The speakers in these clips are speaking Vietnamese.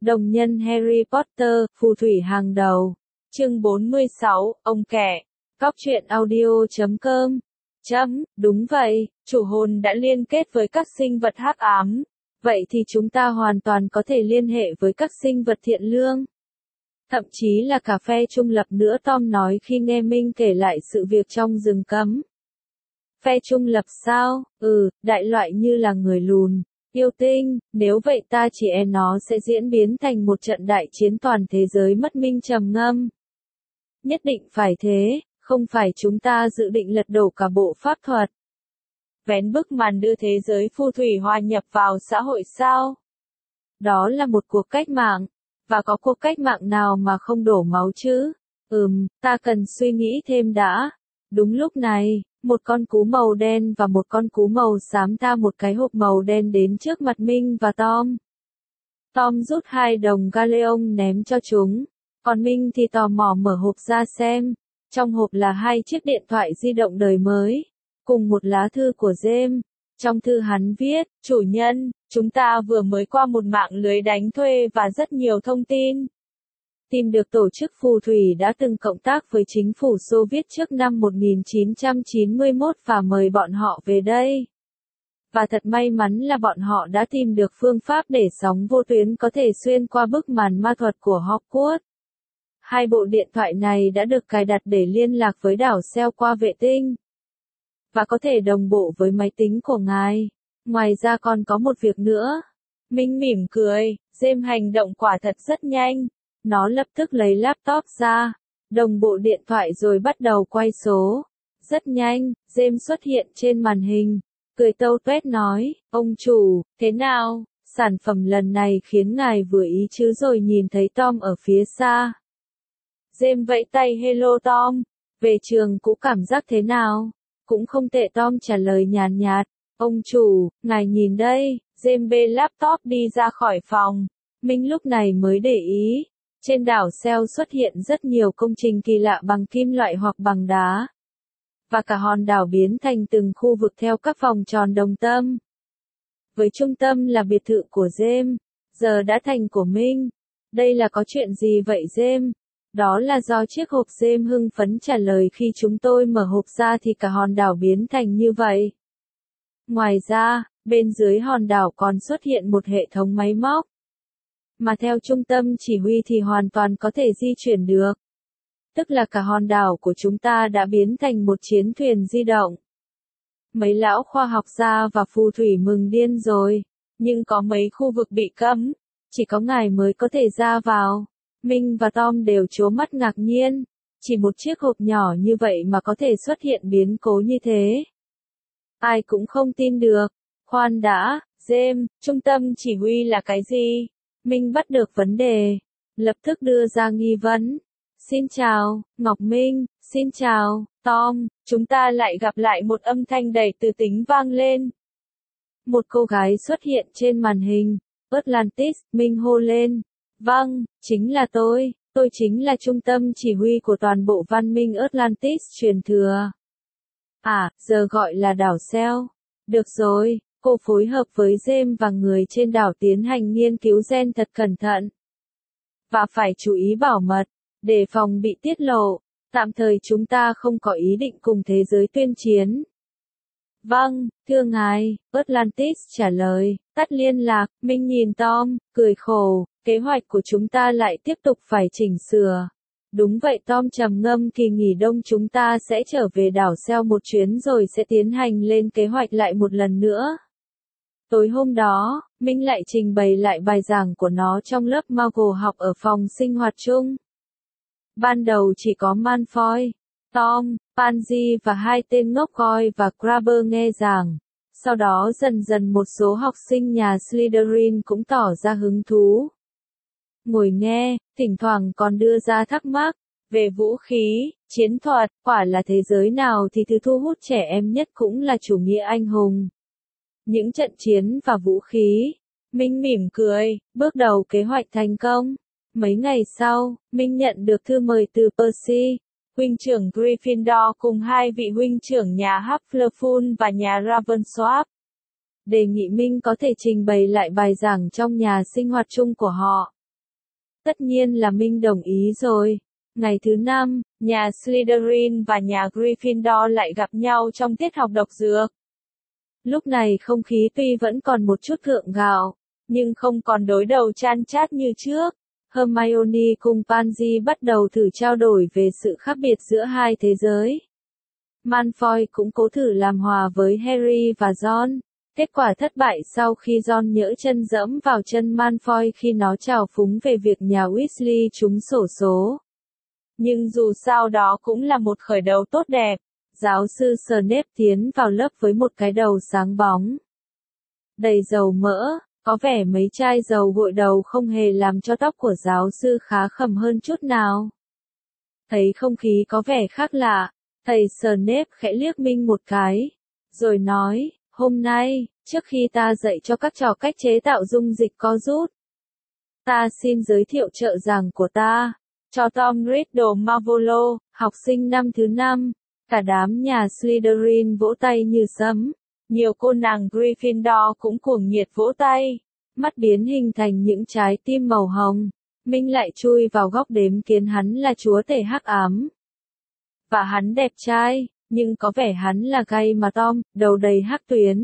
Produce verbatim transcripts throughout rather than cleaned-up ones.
Đồng nhân Harry Potter, phù thủy hàng đầu. Chương bốn mươi sáu, ông kẻ. Góc truyện audio chấm com. Chấm, đúng vậy, chủ hồn đã liên kết với các sinh vật hắc ám. Vậy thì chúng ta hoàn toàn có thể liên hệ với các sinh vật thiện lương. Thậm chí là cả phe trung lập nữa, Tom nói khi nghe Minh kể lại sự việc trong rừng cấm. Phe trung lập sao? Ừ, đại loại như là người lùn, yêu tinh, nếu vậy ta chỉ e nó sẽ diễn biến thành một trận đại chiến toàn thế giới mất. Minh trầm ngâm. Nhất định phải thế, không phải chúng ta dự định lật đổ cả bộ pháp thuật. Vén bức màn đưa thế giới phù thủy hòa nhập vào xã hội sao? Đó là một cuộc cách mạng, và có cuộc cách mạng nào mà không đổ máu chứ? Ừm, ta cần suy nghĩ thêm đã. Đúng lúc này, một con cú màu đen và một con cú màu xám tha một cái hộp màu đen đến trước mặt Minh và Tom. Tom rút hai đồng galleon ném cho chúng, còn Minh thì tò mò mở hộp ra xem. Trong hộp là hai chiếc điện thoại di động đời mới, cùng một lá thư của James. Trong thư hắn viết, chủ nhân, chúng ta vừa mới qua một mạng lưới đánh thuê và rất nhiều thông tin. Tìm được tổ chức phù thủy đã từng cộng tác với chính phủ Xô Viết trước năm một nghìn chín trăm chín mươi mốt và mời bọn họ về đây. Và thật may mắn là bọn họ đã tìm được phương pháp để sóng vô tuyến có thể xuyên qua bức màn ma thuật của Hogwarts. Hai bộ điện thoại này đã được cài đặt để liên lạc với đảo Seo qua vệ tinh, và có thể đồng bộ với máy tính của ngài. Ngoài ra còn có một việc nữa. Minh mỉm cười, James hành động quả thật rất nhanh. Nó lập tức lấy laptop ra, đồng bộ điện thoại rồi bắt đầu quay số. Rất nhanh, James xuất hiện trên màn hình, cười tâu tuét nói, ông chủ, thế nào, sản phẩm lần này khiến ngài vừa ý chứ? Rồi nhìn thấy Tom ở phía xa. James vẫy tay hello Tom, về trường cũ cảm giác thế nào? Cũng không tệ, Tom trả lời nhàn nhạt. Ông chủ, ngài nhìn đây. James bê laptop đi ra khỏi phòng. Minh lúc này mới để ý. Trên đảo Seo xuất hiện rất nhiều công trình kỳ lạ bằng kim loại hoặc bằng đá. Và cả hòn đảo biến thành từng khu vực theo các vòng tròn đồng tâm. Với trung tâm là biệt thự của James, giờ đã thành của Minh. Đây là có chuyện gì vậy James? Đó là do chiếc hộp. James hưng phấn trả lời, khi chúng tôi mở hộp ra thì cả hòn đảo biến thành như vậy. Ngoài ra, bên dưới hòn đảo còn xuất hiện một hệ thống máy móc, mà theo trung tâm chỉ huy thì hoàn toàn có thể di chuyển được. Tức là cả hòn đảo của chúng ta đã biến thành một chiến thuyền di động. Mấy lão khoa học gia và phù thủy mừng điên rồi, nhưng có mấy khu vực bị cấm, chỉ có ngài mới có thể ra vào. Minh và Tom đều trố mắt ngạc nhiên, chỉ một chiếc hộp nhỏ như vậy mà có thể xuất hiện biến cố như thế. Ai cũng không tin được. Khoan đã, James, trung tâm chỉ huy là cái gì? Minh bắt được vấn đề, lập tức đưa ra nghi vấn. Xin chào, Ngọc Minh, xin chào, Tom, chúng ta lại gặp lại. Một âm thanh đầy từ tính vang lên. Một cô gái xuất hiện trên màn hình. Atlantis, Minh hô lên. Vâng, chính là tôi, tôi chính là trung tâm chỉ huy của toàn bộ văn minh Atlantis truyền thừa. À, giờ gọi là đảo Seo. Được rồi, cô phối hợp với James và người trên đảo tiến hành nghiên cứu gen thật cẩn thận. Và phải chú ý bảo mật, đề phòng bị tiết lộ. Tạm thời chúng ta không có ý định cùng thế giới tuyên chiến. Vâng, thưa ngài, Atlantis trả lời. Tắt liên lạc. Minh nhìn Tom, cười khổ. Kế hoạch của chúng ta lại tiếp tục phải chỉnh sửa. Đúng vậy, Tom trầm ngâm. Kỳ nghỉ đông chúng ta sẽ trở về đảo Seo một chuyến rồi sẽ tiến hành lên kế hoạch lại một lần nữa. Tối hôm đó, Minh lại trình bày lại bài giảng của nó trong lớp Muggle học ở phòng sinh hoạt chung. Ban đầu chỉ có Malfoy, Tom, Pansy và hai tên ngốc Goyle và Crabbe nghe giảng. Sau đó dần dần một số học sinh nhà Slytherin cũng tỏ ra hứng thú. Ngồi nghe, thỉnh thoảng còn đưa ra thắc mắc về vũ khí, chiến thuật. Quả là thế giới nào thì thứ thu hút trẻ em nhất cũng là chủ nghĩa anh hùng, những trận chiến và vũ khí. Minh mỉm cười, bước đầu kế hoạch thành công. Mấy ngày sau, Minh nhận được thư mời từ Percy, huynh trưởng Gryffindor, cùng hai vị huynh trưởng nhà Hufflepuff và nhà Ravenclaw. Đề nghị Minh có thể trình bày lại bài giảng trong nhà sinh hoạt chung của họ. Tất nhiên là Minh đồng ý rồi. Ngày thứ năm, nhà Slytherin và nhà Gryffindor lại gặp nhau trong tiết học độc dược. Lúc này không khí tuy vẫn còn một chút gượng gạo, nhưng không còn đối đầu chan chát như trước. Hermione cùng Pansy bắt đầu thử trao đổi về sự khác biệt giữa hai thế giới. Malfoy cũng cố thử làm hòa với Harry và Ron. Kết quả thất bại sau khi Ron nhỡ chân dẫm vào chân Malfoy khi nó trào phúng về việc nhà Weasley trúng xổ số. Nhưng dù sao đó cũng là một khởi đầu tốt đẹp. Giáo sư Snape tiến vào lớp với một cái đầu sáng bóng, đầy dầu mỡ, có vẻ mấy chai dầu gội đầu không hề làm cho tóc của giáo sư khá khẩm hơn chút nào. Thấy không khí có vẻ khác lạ, thầy Snape khẽ liếc Minh một cái, rồi nói, hôm nay, trước khi ta dạy cho các trò cách chế tạo dung dịch co rút, ta xin giới thiệu trợ giảng của ta, cho Tom Riddle Marvolo, học sinh năm thứ năm. Cả đám nhà Slytherin vỗ tay như sấm. Nhiều cô nàng Gryffindor cũng cuồng nhiệt vỗ tay. Mắt biến hình thành những trái tim màu hồng. Minh lại chui vào góc đếm kiến hắn là chúa tể hắc ám. Và hắn đẹp trai, nhưng có vẻ hắn là gay mà Tom, đầu đầy hắc tuyến.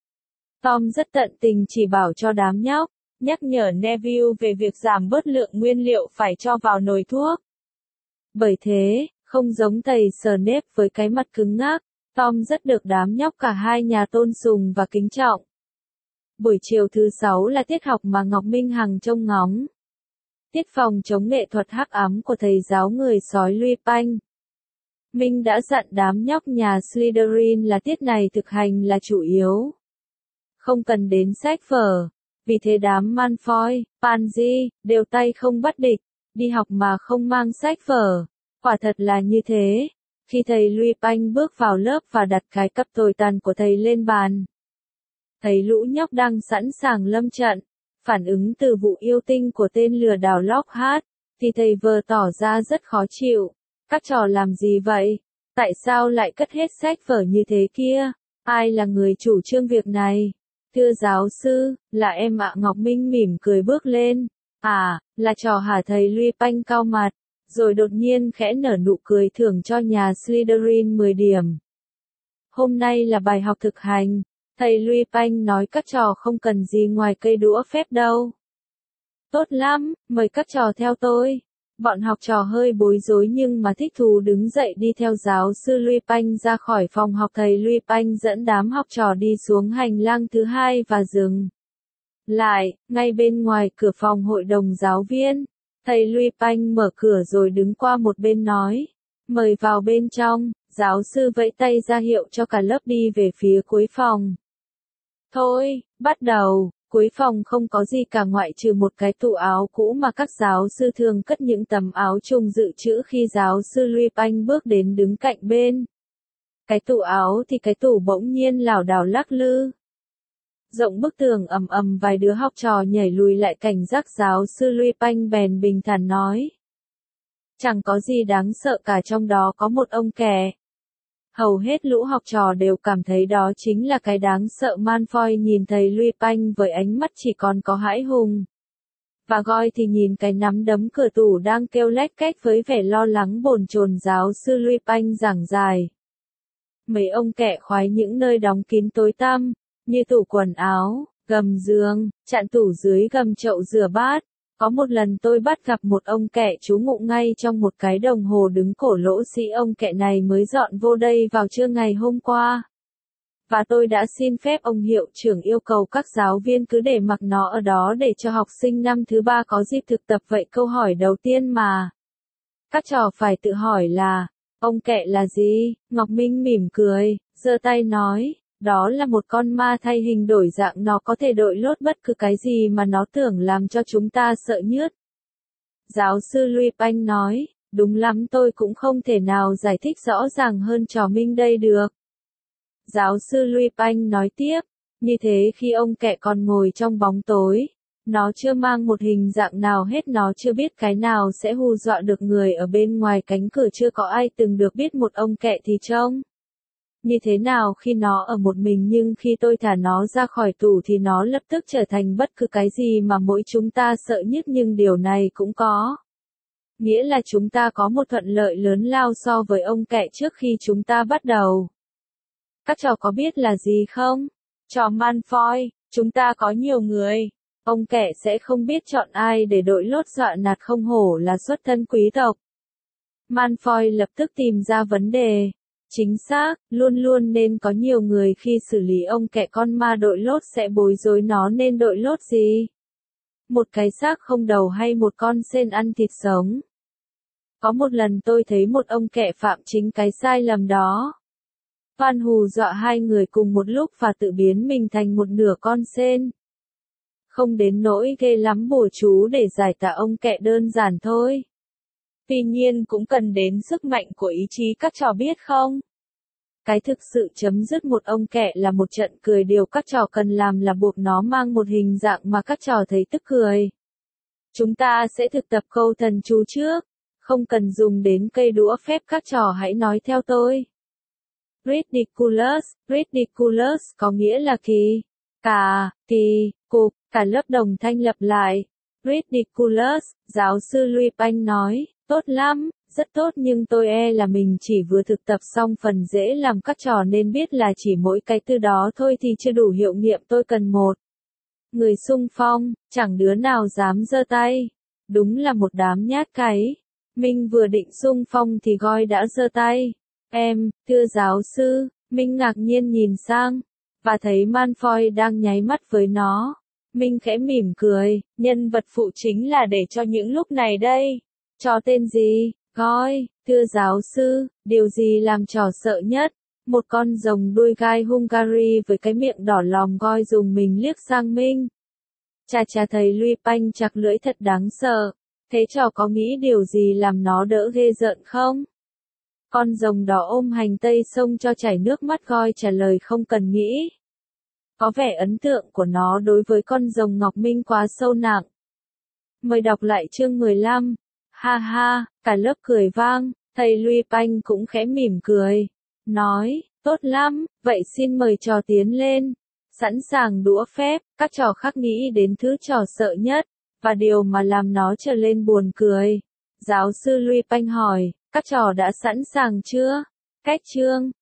Tom rất tận tình chỉ bảo cho đám nhóc, nhắc nhở Neville về việc giảm bớt lượng nguyên liệu phải cho vào nồi thuốc. Bởi thế, không giống thầy Snape với cái mặt cứng ngắc, Tom rất được đám nhóc cả hai nhà tôn sùng và kính trọng. Buổi chiều thứ sáu là tiết học mà Ngọc Minh hằng trông ngóng. Tiết phòng chống nghệ thuật hắc ám của thầy giáo người sói Lupin. Minh đã dặn đám nhóc nhà Slytherin là tiết này thực hành là chủ yếu. Không cần đến sách vở. Vì thế đám Malfoy, Pansy, đều tay không bắt địch, đi học mà không mang sách vở. Quả thật là như thế. Khi thầy Lupin bước vào lớp và đặt cái cặp tồi tàn của thầy lên bàn, thấy lũ nhóc đang sẵn sàng lâm trận, phản ứng từ vụ yêu tinh của tên lừa đảo Lockhart, thì thầy vờ tỏ ra rất khó chịu. Các trò làm gì vậy? Tại sao lại cất hết sách vở như thế kia? Ai là người chủ trương việc này? Thưa giáo sư, là em ạ. Ngọc Minh mỉm cười bước lên. À, là trò hả? Thầy Lupin cau mặt, rồi đột nhiên khẽ nở nụ cười thưởng cho nhà Slytherin mười điểm. Hôm nay là bài học thực hành. Thầy Lupin nói các trò không cần gì ngoài cây đũa phép đâu. Tốt lắm, mời các trò theo tôi. Bọn học trò hơi bối rối nhưng mà thích thú đứng dậy đi theo giáo sư Lupin ra khỏi phòng học. Thầy Lupin dẫn đám học trò đi xuống hành lang thứ hai và dừng lại, ngay bên ngoài cửa phòng hội đồng giáo viên. Thầy Lupin mở cửa rồi đứng qua một bên nói, mời vào bên trong. Giáo sư vẫy tay ra hiệu cho cả lớp đi về phía cuối phòng. Thôi, bắt đầu. Cuối phòng không có gì cả ngoại trừ một cái tủ áo cũ mà các giáo sư thường cất những tấm áo trùng dự trữ khi giáo sư Lupin bước đến đứng cạnh bên. Cái tủ áo thì cái tủ bỗng nhiên lảo đảo lắc lư. Rộng bức tường ầm ầm, vài đứa học trò nhảy lùi lại cảnh giác. Giáo sư Lupin bèn bình thản nói. Chẳng có gì đáng sợ cả, trong đó có một ông kẻ. Hầu hết lũ học trò đều cảm thấy đó chính là cái đáng sợ. Malfoy nhìn thầy Lupin với ánh mắt chỉ còn có hãi hùng. Và Goyle thì nhìn cái nắm đấm cửa tủ đang kêu lách cách với vẻ lo lắng bồn chồn. Giáo sư Lupin giảng giải. Mấy ông kẻ khoái những nơi đóng kín tối tăm, như tủ quần áo, gầm giường, chạn tủ dưới gầm chậu rửa bát. Có một lần tôi bắt gặp một ông kẻ trú ngụ ngay trong một cái đồng hồ đứng cổ lỗ sĩ. Ông kẻ này mới dọn vô đây vào trưa ngày hôm qua. Và tôi đã xin phép ông hiệu trưởng yêu cầu các giáo viên cứ để mặc nó ở đó để cho học sinh năm thứ ba có dịp thực tập. Vậy câu hỏi đầu tiên mà các trò phải tự hỏi là, ông kẻ là gì? Ngọc Minh mỉm cười, giơ tay nói. Đó là một con ma thay hình đổi dạng, nó có thể đội lốt bất cứ cái gì mà nó tưởng, làm cho chúng ta sợ nhứt. Giáo sư Lupin nói, đúng lắm, tôi cũng không thể nào giải thích rõ ràng hơn trò Minh đây được. Giáo sư Lupin nói tiếp, như thế khi ông kẻ còn ngồi trong bóng tối, nó chưa mang một hình dạng nào hết, nó chưa biết cái nào sẽ hù dọa được người ở bên ngoài cánh cửa. Chưa có ai từng được biết một ông kẻ thì trông Như thế nào khi nó ở một mình nhưng khi tôi thả nó ra khỏi tủ thì nó lập tức trở thành bất cứ cái gì mà mỗi chúng ta sợ nhất, nhưng điều này cũng có nghĩa là chúng ta có một thuận lợi lớn lao so với ông kẹ trước khi chúng ta bắt đầu. Các trò có biết là gì không? Trò Malfoy, chúng ta có nhiều người. Ông kẹ sẽ không biết chọn ai để đội lốt dọa nạt, không hổ là xuất thân quý tộc. Malfoy lập tức tìm ra vấn đề. Chính xác, luôn luôn nên có nhiều người khi xử lý ông kẹ con ma. Đội lốt sẽ bối rối nó nên đội lốt gì? Một cái xác không đầu hay một con sên ăn thịt sống? Có một lần tôi thấy một ông kẹ phạm chính cái sai lầm đó. Van hù dọa hai người cùng một lúc và tự biến mình thành một nửa con sên. Không đến nỗi ghê lắm bùa chú để giải tỏa ông kẹ, đơn giản thôi. Tuy nhiên cũng cần đến sức mạnh của ý chí, các trò biết không? Cái thực sự chấm dứt một ông kẹ là một trận cười. Điều các trò cần làm là buộc nó mang một hình dạng mà các trò thấy tức cười. Chúng ta sẽ thực tập câu thần chú trước. Không cần dùng đến cây đũa phép, các trò hãy nói theo tôi. Ridiculous, ridiculous có nghĩa là kỳ, cả, kỳ, cục, cả lớp đồng thanh lặp lại. Ridiculous, giáo sư Lupin nói, tốt lắm, rất tốt, nhưng tôi e là mình chỉ vừa thực tập xong phần dễ làm, các trò nên biết là chỉ mỗi cái từ đó thôi thì chưa đủ hiệu nghiệm. Tôi cần một người xung phong, chẳng đứa nào dám giơ tay. Đúng là một đám nhát cái. Minh vừa định xung phong thì Goyle đã giơ tay. Em, thưa giáo sư, Minh ngạc nhiên nhìn sang, và thấy Malfoy đang nháy mắt với nó. Minh khẽ mỉm cười, nhân vật phụ chính là để cho những lúc này đây. Trò tên gì? Goyle, thưa giáo sư, điều gì làm trò sợ nhất? Một con rồng đuôi gai Hungary với cái miệng đỏ lòm. Goyle dùng mình liếc sang Minh. Chà chà, thầy Lupin chặt lưỡi thật đáng sợ. Thế trò có nghĩ điều gì làm nó đỡ ghê rợn không? Con rồng đỏ ôm hành tây sông cho chảy nước mắt. Goyle trả lời không cần nghĩ. Có vẻ ấn tượng của nó đối với con rồng ngọc minh quá sâu nặng. Mời đọc lại chương mười lăm. Ha ha, cả lớp cười vang, thầy Lupin cũng khẽ mỉm cười. Nói, tốt lắm, vậy xin mời trò tiến lên. Sẵn sàng đũa phép, các trò khác nghĩ đến thứ trò sợ nhất, và điều mà làm nó trở lên buồn cười. Giáo sư Lupin hỏi, các trò đã sẵn sàng chưa? Cách chương